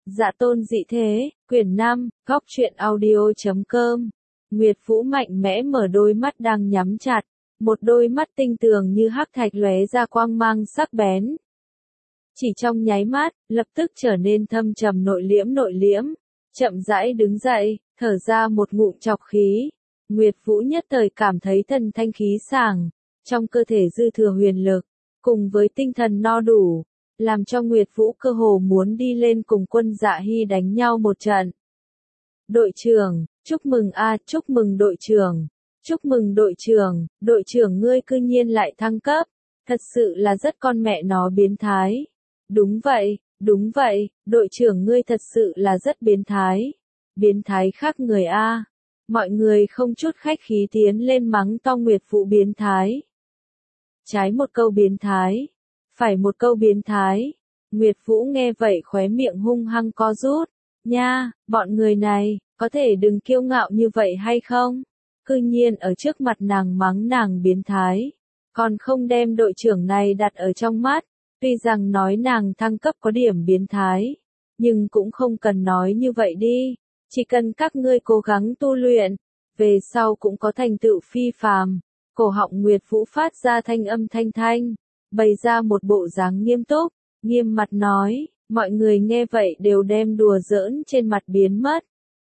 Dạ tôn dị thế, quyển 5, góc truyện audio.com. Nguyệt Vũ mạnh mẽ mở đôi mắt đang nhắm chặt, một đôi mắt tinh tường như hắc thạch lóe ra quang mang sắc bén. Chỉ trong nháy mắt, lập tức trở nên thâm trầm nội liễm, chậm rãi đứng dậy, thở ra một ngụm trọc khí. Nguyệt Vũ nhất thời cảm thấy thần thanh khí sảng, trong cơ thể dư thừa huyền lực, cùng với tinh thần no đủ, làm cho Nguyệt Vũ cơ hồ muốn đi lên cùng Quân Dạ Hy đánh nhau một trận. Đội trưởng, chúc mừng chúc mừng đội trưởng, chúc mừng đội trưởng ngươi cư nhiên lại thăng cấp, thật sự là rất con mẹ nó biến thái. Đúng vậy, đội trưởng ngươi thật sự là rất biến thái khác người a. Mọi người không chút khách khí tiến lên mắng to Nguyệt Vũ biến thái. Trái một câu biến thái, phải một câu biến thái. Nguyệt Vũ nghe vậy khóe miệng hung hăng co rút. Nha, bọn người này, có thể đừng kiêu ngạo như vậy hay không? Cư nhiên ở trước mặt nàng mắng nàng biến thái, còn không đem đội trưởng này đặt ở trong mắt. Tuy rằng nói nàng thăng cấp có điểm biến thái, nhưng cũng không cần nói như vậy đi. Chỉ cần các ngươi cố gắng tu luyện, về sau cũng có thành tựu phi phàm. Cổ họng Nguyệt Vũ phát ra thanh âm thanh, bày ra một bộ dáng nghiêm túc, nghiêm mặt nói, mọi người nghe vậy đều đem đùa giỡn trên mặt biến mất.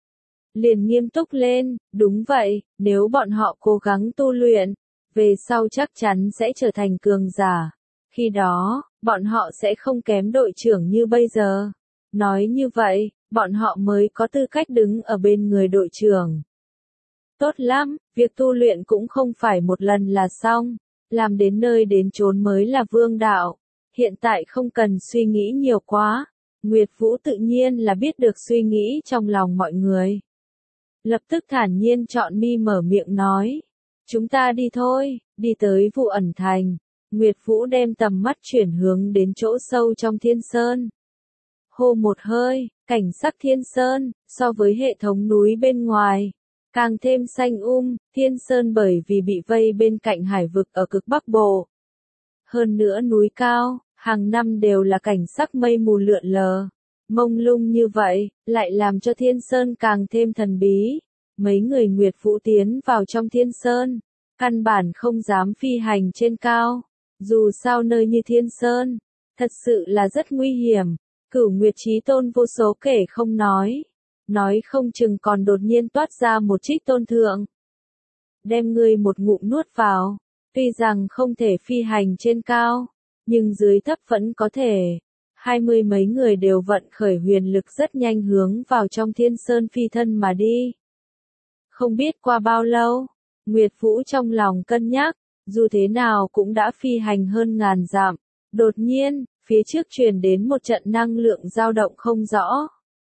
Liền nghiêm túc lên, đúng vậy, nếu bọn họ cố gắng tu luyện, về sau chắc chắn sẽ trở thành cường giả. Khi đó, bọn họ sẽ không kém đội trưởng như bây giờ. Nói như vậy, bọn họ mới có tư cách đứng ở bên người đội trưởng. Tốt lắm, việc tu luyện cũng không phải một lần là xong, làm đến nơi đến chốn mới là vương đạo. Hiện tại không cần suy nghĩ nhiều quá, Nguyệt Vũ tự nhiên là biết được suy nghĩ trong lòng mọi người. Lập tức thản nhiên chọn mi mở miệng nói, chúng ta đi thôi, đi tới Vụ Ẩn Thành. Nguyệt Vũ đem tầm mắt chuyển hướng đến chỗ sâu trong Thiên Sơn. Hô một hơi, cảnh sắc Thiên Sơn, so với hệ thống núi bên ngoài, càng thêm xanh Thiên Sơn bởi vì bị vây bên cạnh hải vực ở cực Bắc Bộ. Hơn nữa núi cao, hàng năm đều là cảnh sắc mây mù lượn lờ, mông lung như vậy, lại làm cho Thiên Sơn càng thêm thần bí. Mấy người Nguyệt Vũ tiến vào trong Thiên Sơn, căn bản không dám phi hành trên cao. Dù sao nơi như Thiên Sơn, thật sự là rất nguy hiểm. Cửu Nguyệt Chí Tôn vô số kể không nói không chừng còn đột nhiên toát ra một trích tôn thượng. Đem ngươi một ngụm nuốt vào, tuy rằng không thể phi hành trên cao, nhưng dưới thấp vẫn có thể. 20 mấy người đều vận khởi huyền lực rất nhanh hướng vào trong Thiên Sơn phi thân mà đi. Không biết qua bao lâu, Nguyệt Vũ trong lòng cân nhắc, dù thế nào cũng đã phi hành hơn ngàn dặm. Đột nhiên, phía trước truyền đến một trận năng lượng dao động không rõ.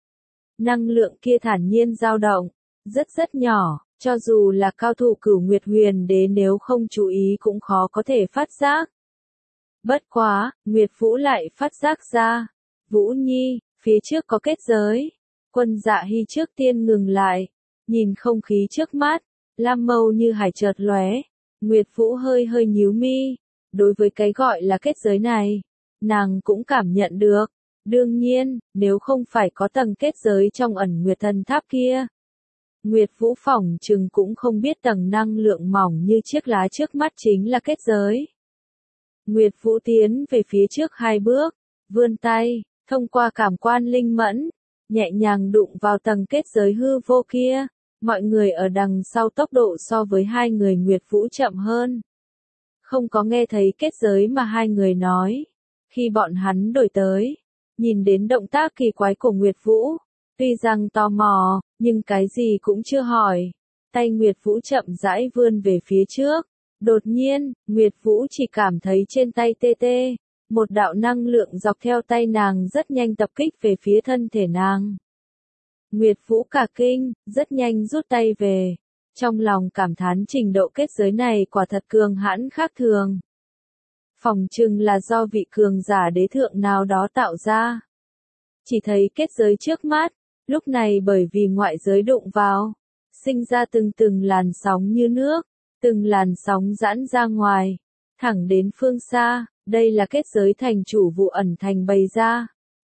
Năng lượng kia thản nhiên dao động, rất nhỏ, cho dù là cao thủ Cửu Nguyệt Huyền Đế nếu không chú ý cũng khó có thể phát giác. Bất quá, Nguyệt Vũ lại phát giác ra. Vũ Nhi, phía trước có kết giới. Quân Dạ Hy trước tiên ngừng lại, nhìn không khí trước mắt, lam mâu như hải chợt lóe. Nguyệt Vũ hơi nhíu mi. Đối với cái gọi là kết giới này, nàng cũng cảm nhận được. Đương nhiên, nếu không phải có tầng kết giới trong Ẩn Nguyệt Thần Tháp kia, Nguyệt Vũ phỏng chừng cũng không biết tầng năng lượng mỏng như chiếc lá trước mắt chính là kết giới. Nguyệt Vũ tiến về phía trước 2 bước, vươn tay, thông qua cảm quan linh mẫn, nhẹ nhàng đụng vào tầng kết giới hư vô kia. Mọi người ở đằng sau tốc độ so với 2 người Nguyệt Vũ chậm hơn. Không có nghe thấy kết giới mà 2 người nói. Khi bọn hắn đổi tới, nhìn đến động tác kỳ quái của Nguyệt Vũ, tuy rằng tò mò, nhưng cái gì cũng chưa hỏi. Tay Nguyệt Vũ chậm rãi vươn về phía trước. Đột nhiên, Nguyệt Vũ chỉ cảm thấy trên tay tê, một đạo năng lượng dọc theo tay nàng rất nhanh tập kích về phía thân thể nàng. Nguyệt Vũ cả kinh, rất nhanh rút tay về. Trong lòng cảm thán trình độ kết giới này quả thật cường hãn khác thường. Phỏng chừng là do vị cường giả đế thượng nào đó tạo ra. Chỉ thấy kết giới trước mắt, lúc này bởi vì ngoại giới đụng vào, sinh ra từng làn sóng như nước, từng làn sóng giãn ra ngoài, thẳng đến phương xa. Đây là kết giới thành chủ Vụ Ẩn Thành bày ra.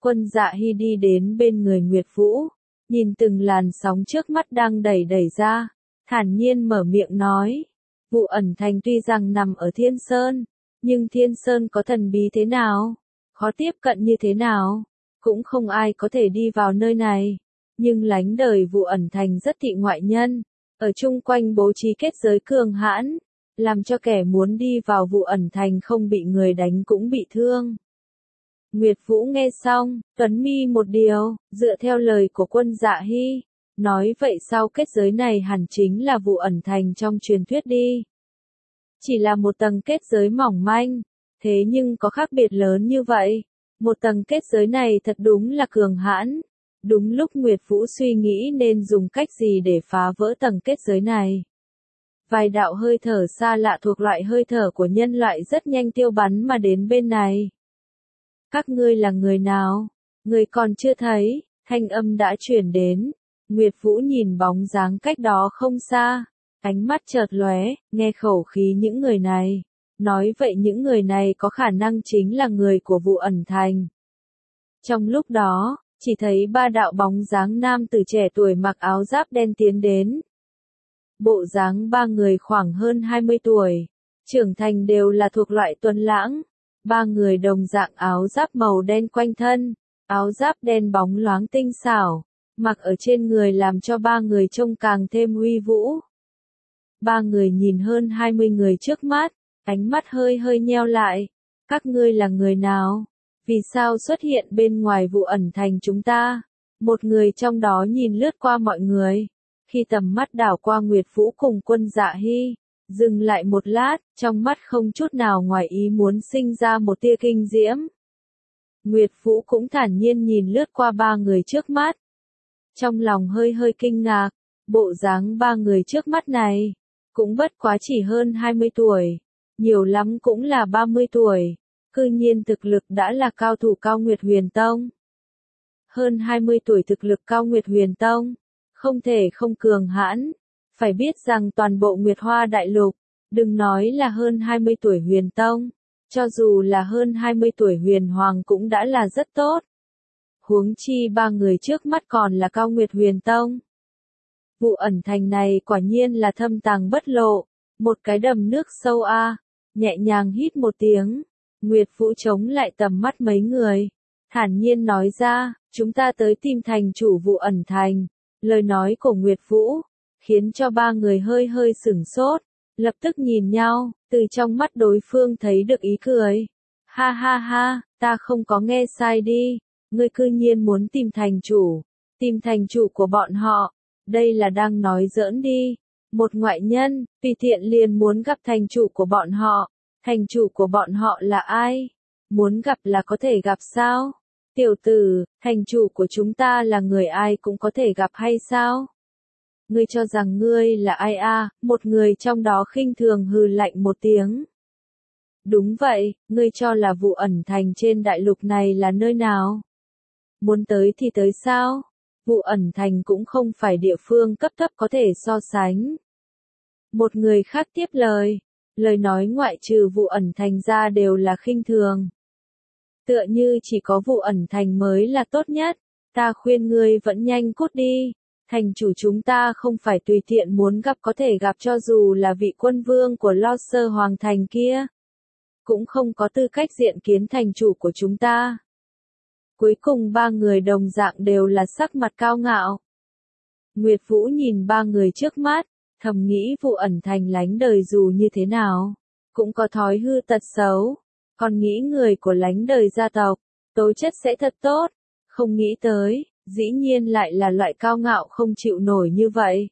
Quân Dạ Hy đi đến bên người Nguyệt Vũ, nhìn từng làn sóng trước mắt đang đẩy ra, thản nhiên mở miệng nói. Vụ ẩn thành tuy rằng nằm ở Thiên Sơn, nhưng Thiên Sơn có thần bí thế nào, khó tiếp cận như thế nào, cũng không ai có thể đi vào nơi này. Nhưng lánh đời vụ ẩn thành rất thị ngoại nhân, ở chung quanh bố trí kết giới cường hãn, làm cho kẻ muốn đi vào vụ ẩn thành không bị người đánh cũng bị thương. Nguyệt Vũ nghe xong, tuấn mi một điều, dựa theo lời của Quân Dạ Hy, nói vậy sau kết giới này hẳn chính là vụ ẩn thành trong truyền thuyết đi. Chỉ là một tầng kết giới mỏng manh, thế nhưng có khác biệt lớn như vậy, một tầng kết giới này thật đúng là cường hãn. Đúng lúc Nguyệt Vũ suy nghĩ nên dùng cách gì để phá vỡ tầng kết giới này. Vài đạo hơi thở xa lạ thuộc loại hơi thở của nhân loại rất nhanh tiêu bắn mà đến bên này. Các ngươi là người nào? Người còn chưa thấy, thanh âm đã chuyển đến. Nguyệt Vũ nhìn bóng dáng cách đó không xa, ánh mắt chợt lóe, nghe khẩu khí những người này. Nói vậy những người này có khả năng chính là người của vụ ẩn thành. Trong lúc đó, chỉ thấy ba đạo bóng dáng nam tử trẻ tuổi mặc áo giáp đen tiến đến. Bộ dáng ba người khoảng hơn 20 tuổi, trưởng thành đều là thuộc loại tuấn lãng. Ba người đồng dạng áo giáp màu đen quanh thân, áo giáp đen bóng loáng tinh xảo, mặc ở trên người làm cho ba người trông càng thêm uy vũ. Ba người nhìn hơn 20 người trước mắt, ánh mắt hơi nheo lại. Các ngươi là người nào? Vì sao xuất hiện bên ngoài vụ ẩn thành chúng ta? Một người trong đó nhìn lướt qua mọi người. Khi tầm mắt đảo qua Nguyệt Vũ cùng Quân Dạ Hy, dừng lại một lát, trong mắt không chút nào ngoài ý muốn sinh ra một tia kinh diễm. Nguyệt Vũ cũng thản nhiên nhìn lướt qua ba người trước mắt. Trong lòng hơi kinh ngạc, bộ dáng ba người trước mắt này, cũng bất quá chỉ hơn 20 tuổi, nhiều lắm cũng là 30 tuổi. Cư nhiên thực lực đã là cao thủ Cao Nguyệt Huyền Tông. Hơn 20 tuổi thực lực Cao Nguyệt Huyền Tông, không thể không cường hãn. Phải biết rằng toàn bộ Nguyệt Hoa Đại Lục, đừng nói là hơn 20 tuổi Huyền Tông, cho dù là hơn 20 tuổi Huyền Hoàng cũng đã là rất tốt. Huống chi ba người trước mắt còn là Cao Nguyệt Huyền Tông. Vụ ẩn thành này quả nhiên là thâm tàng bất lộ, một cái đầm nước sâu a. Nhẹ nhàng hít một tiếng. Nguyệt Vũ chống lại tầm mắt mấy người, thản nhiên nói ra, chúng ta tới tìm thành chủ vụ ẩn thành. Lời nói của Nguyệt Vũ, khiến cho ba người hơi sửng sốt, lập tức nhìn nhau, từ trong mắt đối phương thấy được ý cười. Ha ha, ta không có nghe sai đi, ngươi cư nhiên muốn tìm thành chủ của bọn họ, đây là đang nói giỡn đi. Một ngoại nhân, tùy tiện liền muốn gặp thành chủ của bọn họ. Thành chủ của bọn họ là ai? Muốn gặp là có thể gặp sao? Tiểu tử, thành chủ của chúng ta là người ai cũng có thể gặp hay sao? Ngươi cho rằng ngươi là ai à? Một người trong đó khinh thường hừ lạnh một tiếng. Đúng vậy, ngươi cho là vụ ẩn thành trên đại lục này là nơi nào? Muốn tới thì tới sao? Vụ ẩn thành cũng không phải địa phương cấp thấp có thể so sánh. Một người khác tiếp lời. Lời nói ngoại trừ vụ ẩn thành ra đều là khinh thường. Tựa như chỉ có vụ ẩn thành mới là tốt nhất, ta khuyên ngươi vẫn nhanh cút đi. Thành chủ chúng ta không phải tùy tiện muốn gặp có thể gặp cho dù là vị quân vương của Lo Sơ Hoàng thành kia. Cũng không có tư cách diện kiến thành chủ của chúng ta. Cuối cùng ba người đồng dạng đều là sắc mặt cao ngạo. Nguyệt Vũ nhìn ba người trước mắt. Thầm nghĩ vụ ẩn thành lánh đời dù như thế nào, cũng có thói hư tật xấu, còn nghĩ người của lánh đời gia tộc, tố chất sẽ thật tốt, không nghĩ tới, dĩ nhiên lại là loại cao ngạo không chịu nổi như vậy.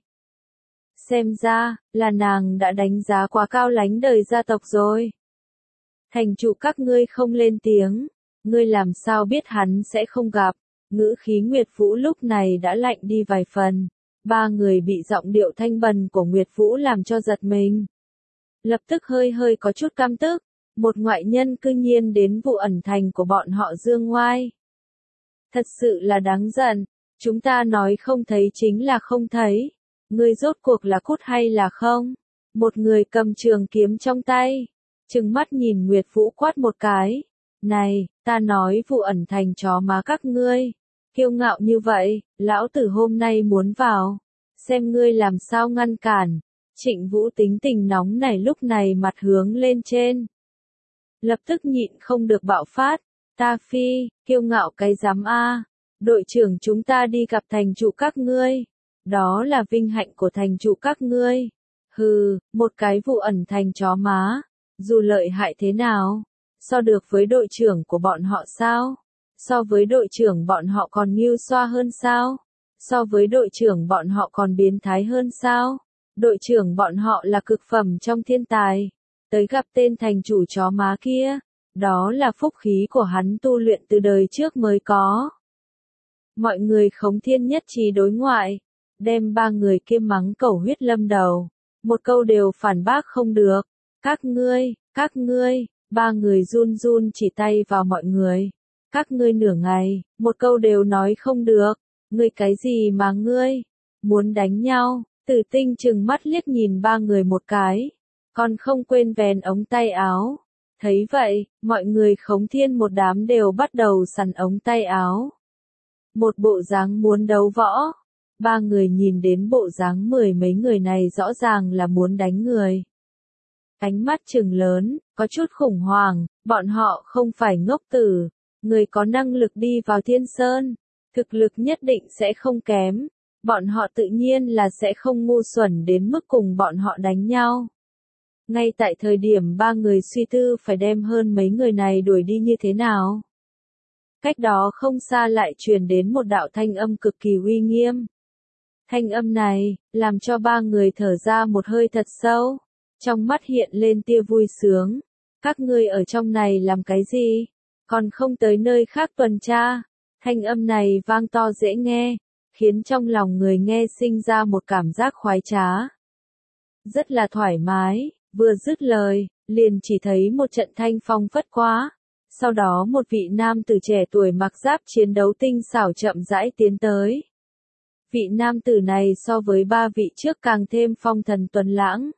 Xem ra, là nàng đã đánh giá quá cao lánh đời gia tộc rồi. Thành chủ các ngươi không lên tiếng, ngươi làm sao biết hắn sẽ không gặp, ngữ khí Nguyệt Vũ lúc này đã lạnh đi vài phần. Ba người bị giọng điệu thanh bần của Nguyệt Vũ làm cho giật mình. Lập tức hơi có chút căm tức, một ngoại nhân cư nhiên đến vụ ẩn thành của bọn họ dương ngoai. Thật sự là đáng giận, chúng ta nói không thấy chính là không thấy. Ngươi rốt cuộc là cút hay là không? Một người cầm trường kiếm trong tay, trừng mắt nhìn Nguyệt Vũ quát một cái. Này, Ta nói vụ ẩn thành chó má các ngươi. Kiêu ngạo như vậy, lão tử hôm nay muốn vào. Xem ngươi làm sao ngăn cản. Trịnh Vũ tính tình nóng nảy lúc này mặt hướng lên trên. Lập tức nhịn không được bạo phát. Ta phi, kiêu ngạo cái dám a. Đội trưởng chúng ta đi gặp thành trụ các ngươi. Đó là vinh hạnh của thành trụ các ngươi. Hừ, một cái vụ ẩn thành chó má. Dù lợi hại thế nào, so được với đội trưởng của bọn họ sao? So với đội trưởng bọn họ còn nghiêu xoa hơn sao? So với đội trưởng bọn họ còn biến thái hơn sao? Đội trưởng bọn họ là cực phẩm trong thiên tài. Tới gặp tên thành chủ chó má kia. Đó là phúc khí của hắn tu luyện từ đời trước mới có. Mọi người Khống Thiên nhất trí đối ngoại. Đem ba người kia mắng cẩu huyết lâm đầu. Một câu đều phản bác không được. Các ngươi, ba người run run chỉ tay vào mọi người. Các ngươi nửa ngày, một câu đều nói không được. Ngươi cái gì mà ngươi? Muốn đánh nhau? Tử Tinh trừng mắt liếc nhìn ba người một cái. Còn không quên vén ống tay áo. Thấy vậy, mọi người Khống Thiên một đám đều bắt đầu sắn ống tay áo. Một bộ dáng muốn đấu võ. Ba người nhìn đến bộ dáng mười mấy người này rõ ràng là muốn đánh người. Ánh mắt trừng lớn, có chút khủng hoảng, bọn họ không phải ngốc tử. Người có năng lực đi vào Thiên Sơn, thực lực nhất định sẽ không kém. Bọn họ tự nhiên là sẽ không ngu xuẩn đến mức cùng bọn họ đánh nhau. Ngay tại thời điểm ba người suy tư phải đem hơn mấy người này đuổi đi như thế nào. Cách đó không xa lại truyền đến một đạo thanh âm cực kỳ uy nghiêm. Thanh âm này, làm cho ba người thở ra một hơi thật sâu. Trong mắt hiện lên tia vui sướng. Các ngươi ở trong này làm cái gì? Còn không tới nơi khác tuần tra. Thanh âm này vang to dễ nghe, khiến trong lòng người nghe sinh ra một cảm giác khoái trá. Rất là thoải mái, vừa dứt lời, liền chỉ thấy một trận thanh phong phất qua. Sau đó một vị nam tử trẻ tuổi mặc giáp chiến đấu tinh xảo chậm rãi tiến tới. Vị nam tử này so với ba vị trước càng thêm phong thần tuấn lãng.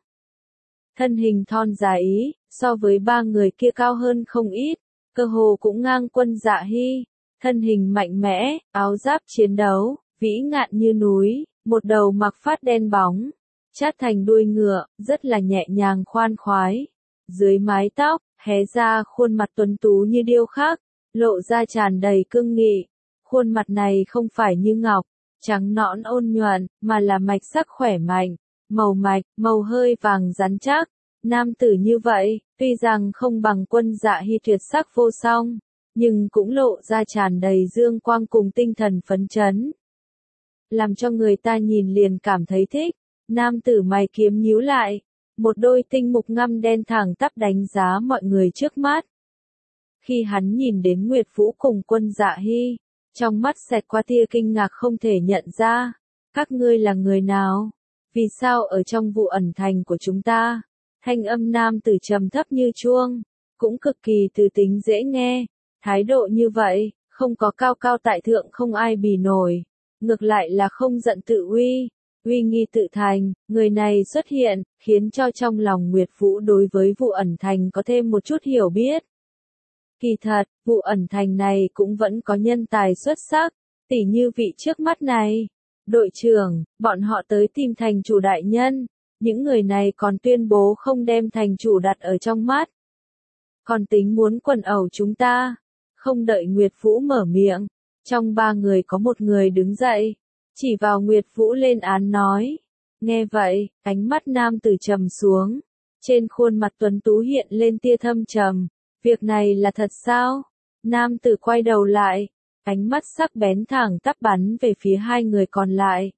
Thân hình thon dài, so với ba người kia cao hơn không ít, cơ hồ cũng ngang Quân Dạ Hy. Thân hình mạnh mẽ, áo giáp chiến đấu, vĩ ngạn như núi, một đầu mặc phát đen bóng, chát thành đuôi ngựa, rất là nhẹ nhàng khoan khoái. Dưới mái tóc, hé ra khuôn mặt tuấn tú như điêu khắc, lộ ra tràn đầy cương nghị. Khuôn mặt này không phải như ngọc, trắng nõn ôn nhuận, mà là mạch sắc khỏe mạnh, màu mạch, màu hơi vàng rắn chắc. Nam tử như vậy, tuy rằng không bằng Quân Dạ Hy tuyệt sắc vô song, nhưng cũng lộ ra tràn đầy dương quang cùng tinh thần phấn chấn. Làm cho người ta nhìn liền cảm thấy thích. Nam tử mày kiếm nhíu lại, một đôi tinh mục ngăm đen thẳng tắp đánh giá mọi người trước mắt. Khi hắn nhìn đến Nguyệt Vũ cùng Quân Dạ Hy, trong mắt xẹt qua tia kinh ngạc không thể nhận ra. Các ngươi là người nào? Vì sao ở trong vụ ẩn thành của chúng ta? Thanh âm nam tử trầm thấp như chuông, cũng cực kỳ từ tính dễ nghe. Thái độ như vậy, không có cao cao tại thượng không ai bì nổi. Ngược lại là không giận tự uy, uy nghi tự thành. Người này xuất hiện, khiến cho trong lòng Nguyệt Vũ đối với vụ ẩn thành có thêm một chút hiểu biết. Kỳ thật, vụ ẩn thành này cũng vẫn có nhân tài xuất sắc, tỉ như vị trước mắt này. Đội trưởng, bọn họ tới tìm thành chủ đại nhân. Những người này còn tuyên bố không đem thành chủ đặt ở trong mắt. Còn tính muốn quần ẩu chúng ta. Không đợi Nguyệt Vũ mở miệng. Trong ba người có một người đứng dậy. Chỉ vào Nguyệt Vũ lên án nói. Nghe vậy, ánh mắt nam tử trầm xuống. Trên khuôn mặt tuấn tú hiện lên tia thâm trầm. Việc này là thật sao? Nam tử quay đầu lại. Ánh mắt sắc bén thẳng tắp bắn về phía hai người còn lại.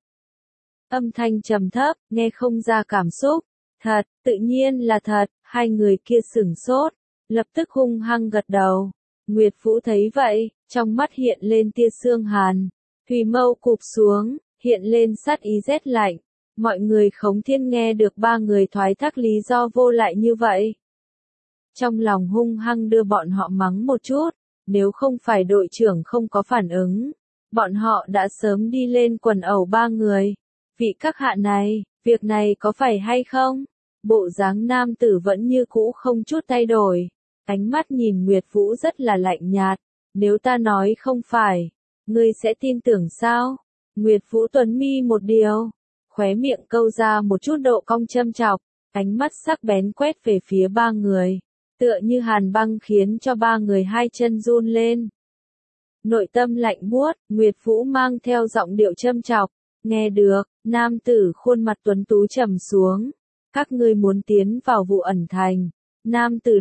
Âm thanh trầm thấp, nghe không ra cảm xúc. Thật, tự nhiên là thật. Hai người kia sửng sốt, lập tức hung hăng gật đầu. Nguyệt Vũ thấy vậy, trong mắt hiện lên tia xương hàn. Thùy mâu cụp xuống, hiện lên sát ý rét lạnh. Mọi người Khống Thiên nghe được ba người thoái thác lý do vô lại như vậy. Trong lòng hung hăng đưa bọn họ mắng một chút. Nếu không phải đội trưởng không có phản ứng, bọn họ đã sớm đi lên quần ẩu ba người. Vị các hạ này, việc này có phải hay không? Bộ dáng nam tử vẫn như cũ không chút thay đổi. Ánh mắt nhìn Nguyệt Vũ rất là lạnh nhạt, nếu ta nói không phải, ngươi sẽ tin tưởng sao? Nguyệt Vũ tuấn mi một điều, khóe miệng câu ra một chút độ cong châm chọc, ánh mắt sắc bén quét về phía ba người, tựa như hàn băng khiến cho ba người hai chân run lên. Nội tâm lạnh buốt, Nguyệt Vũ mang theo giọng điệu châm chọc, nghe được, nam tử khuôn mặt tuấn tú trầm xuống, các ngươi muốn tiến vào Vụ Ẩn Thành. Nam tử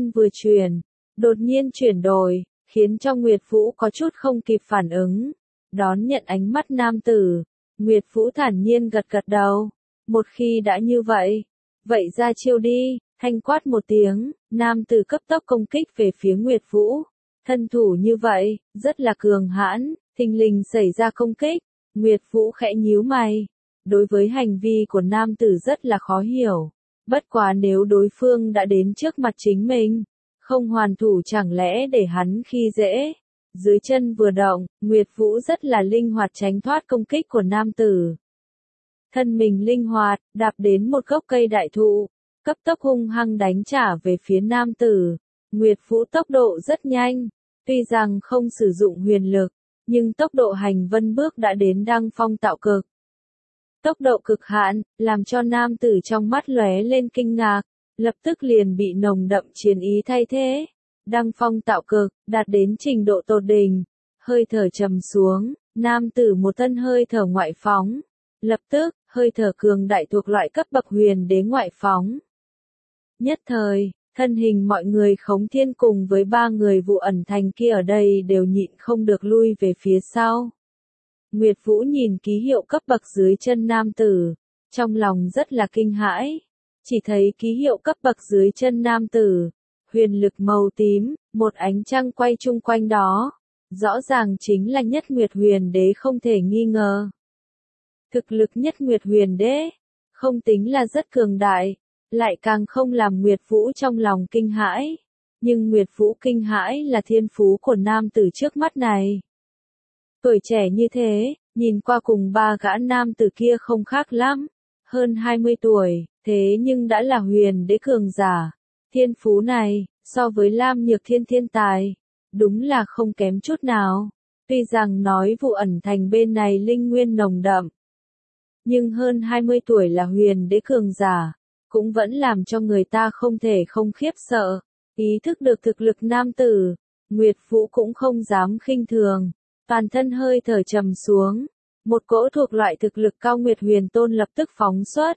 đột nhiên chuyển đổi, khiến cho Nguyệt Vũ có chút không kịp phản ứng. Đón nhận ánh mắt nam tử, Nguyệt Vũ thản nhiên gật gật đầu. Một khi đã như vậy, vậy ra chiêu đi, thanh quát một tiếng, nam tử cấp tốc công kích về phía Nguyệt Vũ. Thân thủ như vậy, rất là cường hãn, thình lình xảy ra công kích, Nguyệt Vũ khẽ nhíu mày. Đối với hành vi của nam tử rất là khó hiểu. Bất quá nếu đối phương đã đến trước mặt chính mình, không hoàn thủ chẳng lẽ để hắn khi dễ. Dưới chân vừa động, Nguyệt Vũ rất là linh hoạt tránh thoát công kích của nam tử. Thân mình linh hoạt, đạp đến một gốc cây đại thụ, cấp tốc hung hăng đánh trả về phía nam tử. Nguyệt Vũ tốc độ rất nhanh, tuy rằng không sử dụng huyền lực, nhưng tốc độ hành vân bước đã đến đăng phong tạo cực. Tốc độ cực hạn, làm cho nam tử trong mắt lóe lên kinh ngạc, lập tức liền bị nồng đậm chiến ý thay thế. Đăng phong tạo cực, đạt đến trình độ tột đỉnh, hơi thở trầm xuống, nam tử một thân hơi thở ngoại phóng. Lập tức, hơi thở cường đại thuộc loại cấp bậc huyền đế ngoại phóng. Nhất thời, thân hình mọi người Khống Thiên cùng với ba người Vụ Ẩn Thành kia ở đây đều nhịn không được lui về phía sau. Nguyệt Vũ nhìn ký hiệu cấp bậc dưới chân nam tử, trong lòng rất là kinh hãi. Chỉ thấy ký hiệu cấp bậc dưới chân nam tử, huyền lực màu tím, một ánh trăng quay chung quanh đó. Rõ ràng chính là Nhất Nguyệt Huyền Đế không thể nghi ngờ. Thực lực Nhất Nguyệt Huyền Đế, không tính là rất cường đại, lại càng không làm Nguyệt Vũ trong lòng kinh hãi. Nhưng Nguyệt Vũ kinh hãi là thiên phú của nam tử trước mắt này. Tuổi trẻ như thế, nhìn qua cùng ba gã nam tử kia không khác lắm, hơn 20 tuổi, thế nhưng đã là huyền đế cường giả. Thiên phú này, so với Lam Nhược Thiên thiên tài, đúng là không kém chút nào. Tuy rằng nói Vụ Ẩn Thành bên này linh nguyên nồng đậm, nhưng hơn 20 tuổi là huyền đế cường giả, cũng vẫn làm cho người ta không thể không khiếp sợ. Ý thức được thực lực nam tử, Nguyệt Vũ cũng không dám khinh thường. Toàn thân hơi thở trầm xuống, một cỗ thuộc loại thực lực cao Nguyệt Huyền Tôn lập tức phóng xuất.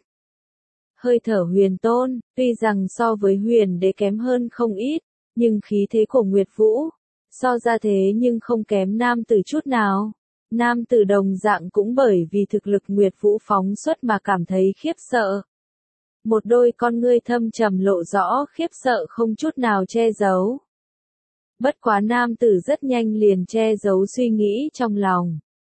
Hơi thở Huyền Tôn, tuy rằng so với huyền đế kém hơn không ít, nhưng khí thế của Nguyệt Vũ, so ra thế nhưng không kém nam tử chút nào. Nam tử đồng dạng cũng bởi vì thực lực Nguyệt Vũ phóng xuất mà cảm thấy khiếp sợ. Một đôi con ngươi thâm trầm lộ rõ khiếp sợ không chút nào che giấu. Bất quá nam tử rất nhanh liền che giấu suy nghĩ trong lòng.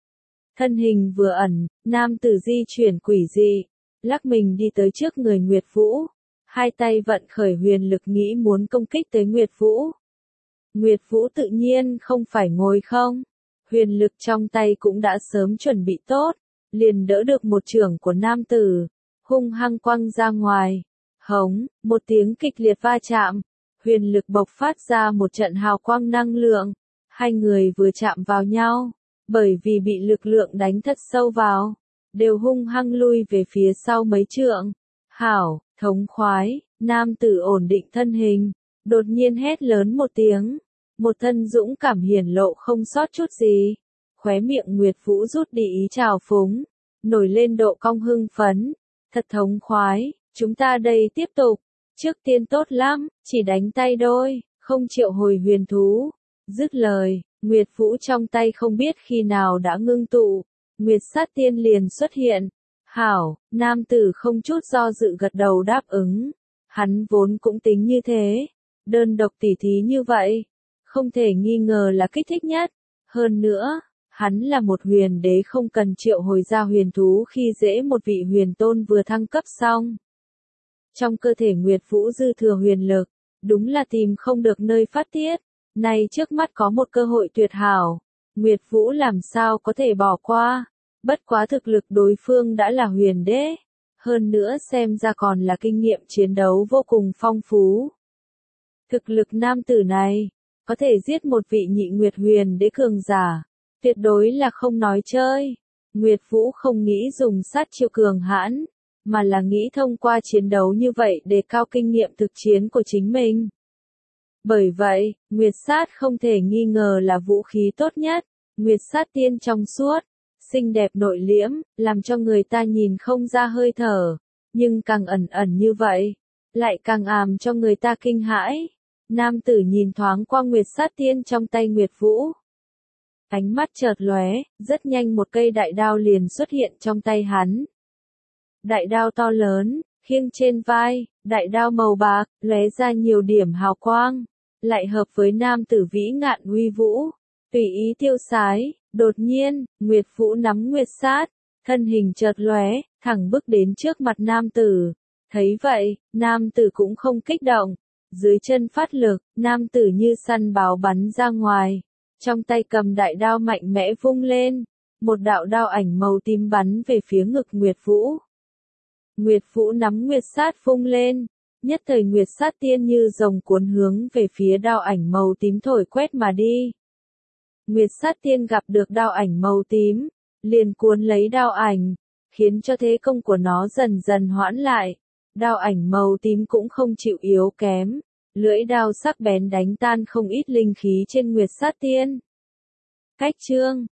Thân hình vừa ẩn, nam tử di chuyển quỷ dị, lắc mình đi tới trước người Nguyệt Vũ. Hai tay vận khởi huyền lực nghĩ muốn công kích tới Nguyệt Vũ. Nguyệt Vũ tự nhiên không phải ngồi không. Huyền lực trong tay cũng đã sớm chuẩn bị tốt, liền đỡ được một chưởng của nam tử, hung hăng quăng ra ngoài. Hống, một tiếng kịch liệt va chạm. Huyền lực bộc phát ra một trận hào quang năng lượng, hai người vừa chạm vào nhau, bởi vì bị lực lượng đánh thật sâu vào, đều hung hăng lui về phía sau mấy trượng. Hảo, thống khoái, nam tử ổn định thân hình, đột nhiên hét lớn một tiếng, một thân dũng cảm hiển lộ không sót chút gì. Khóe miệng Nguyệt Vũ rút đi ý trào phúng, nổi lên độ cong hưng phấn, thật thống khoái, chúng ta đây tiếp tục. Trước tiên tốt lắm, chỉ đánh tay đôi, không triệu hồi huyền thú. Dứt lời, Nguyệt Vũ trong tay không biết khi nào đã ngưng tụ, Nguyệt Sát Tiên liền xuất hiện. Hảo, nam tử không chút do dự gật đầu đáp ứng. Hắn vốn cũng tính như thế, đơn độc tỉ thí như vậy, không thể nghi ngờ là kích thích nhất. Hơn nữa, hắn là một huyền đế không cần triệu hồi ra huyền thú khi dễ một vị huyền tôn vừa thăng cấp xong. Trong cơ thể Nguyệt Vũ dư thừa huyền lực, đúng là tìm không được nơi phát tiết. Nay trước mắt có một cơ hội tuyệt hảo, Nguyệt Vũ làm sao có thể bỏ qua. Bất quá thực lực đối phương đã là huyền đế, hơn nữa xem ra còn là kinh nghiệm chiến đấu vô cùng phong phú. Thực lực nam tử này, có thể giết một vị nhị Nguyệt huyền đế cường giả, tuyệt đối là không nói chơi. Nguyệt Vũ không nghĩ dùng sát chiêu cường hãn, mà là nghĩ thông qua chiến đấu như vậy để cao kinh nghiệm thực chiến của chính mình. Bởi vậy, Nguyệt sát không thể nghi ngờ là vũ khí tốt nhất. Nguyệt sát tiên trong suốt, xinh đẹp nội liễm, làm cho người ta nhìn không ra hơi thở, nhưng càng ẩn ẩn như vậy, lại càng àm cho người ta kinh hãi. Nam tử nhìn thoáng qua Nguyệt sát tiên trong tay Nguyệt Vũ. Ánh mắt chợt lóe, rất nhanh một cây đại đao liền xuất hiện trong tay hắn. Đại đao to lớn, khiêng trên vai, đại đao màu bạc, lóe ra nhiều điểm hào quang, lại hợp với nam tử vĩ ngạn uy vũ, tùy ý tiêu sái. Đột nhiên, Nguyệt Vũ nắm Nguyệt sát, thân hình chợt lóe, thẳng bước đến trước mặt nam tử. Thấy vậy, nam tử cũng không kích động, dưới chân phát lực, nam tử như săn báo bắn ra ngoài, trong tay cầm đại đao mạnh mẽ vung lên, một đạo đao ảnh màu tím bắn về phía ngực Nguyệt Vũ. Nguyệt Vũ nắm Nguyệt sát vung lên, nhất thời Nguyệt sát tiên như rồng cuốn hướng về phía đao ảnh màu tím thổi quét mà đi. Nguyệt sát tiên gặp được đao ảnh màu tím, liền cuốn lấy đao ảnh, khiến cho thế công của nó dần dần hoãn lại. Đao ảnh màu tím cũng không chịu yếu kém, lưỡi đao sắc bén đánh tan không ít linh khí trên Nguyệt sát tiên. Cách chương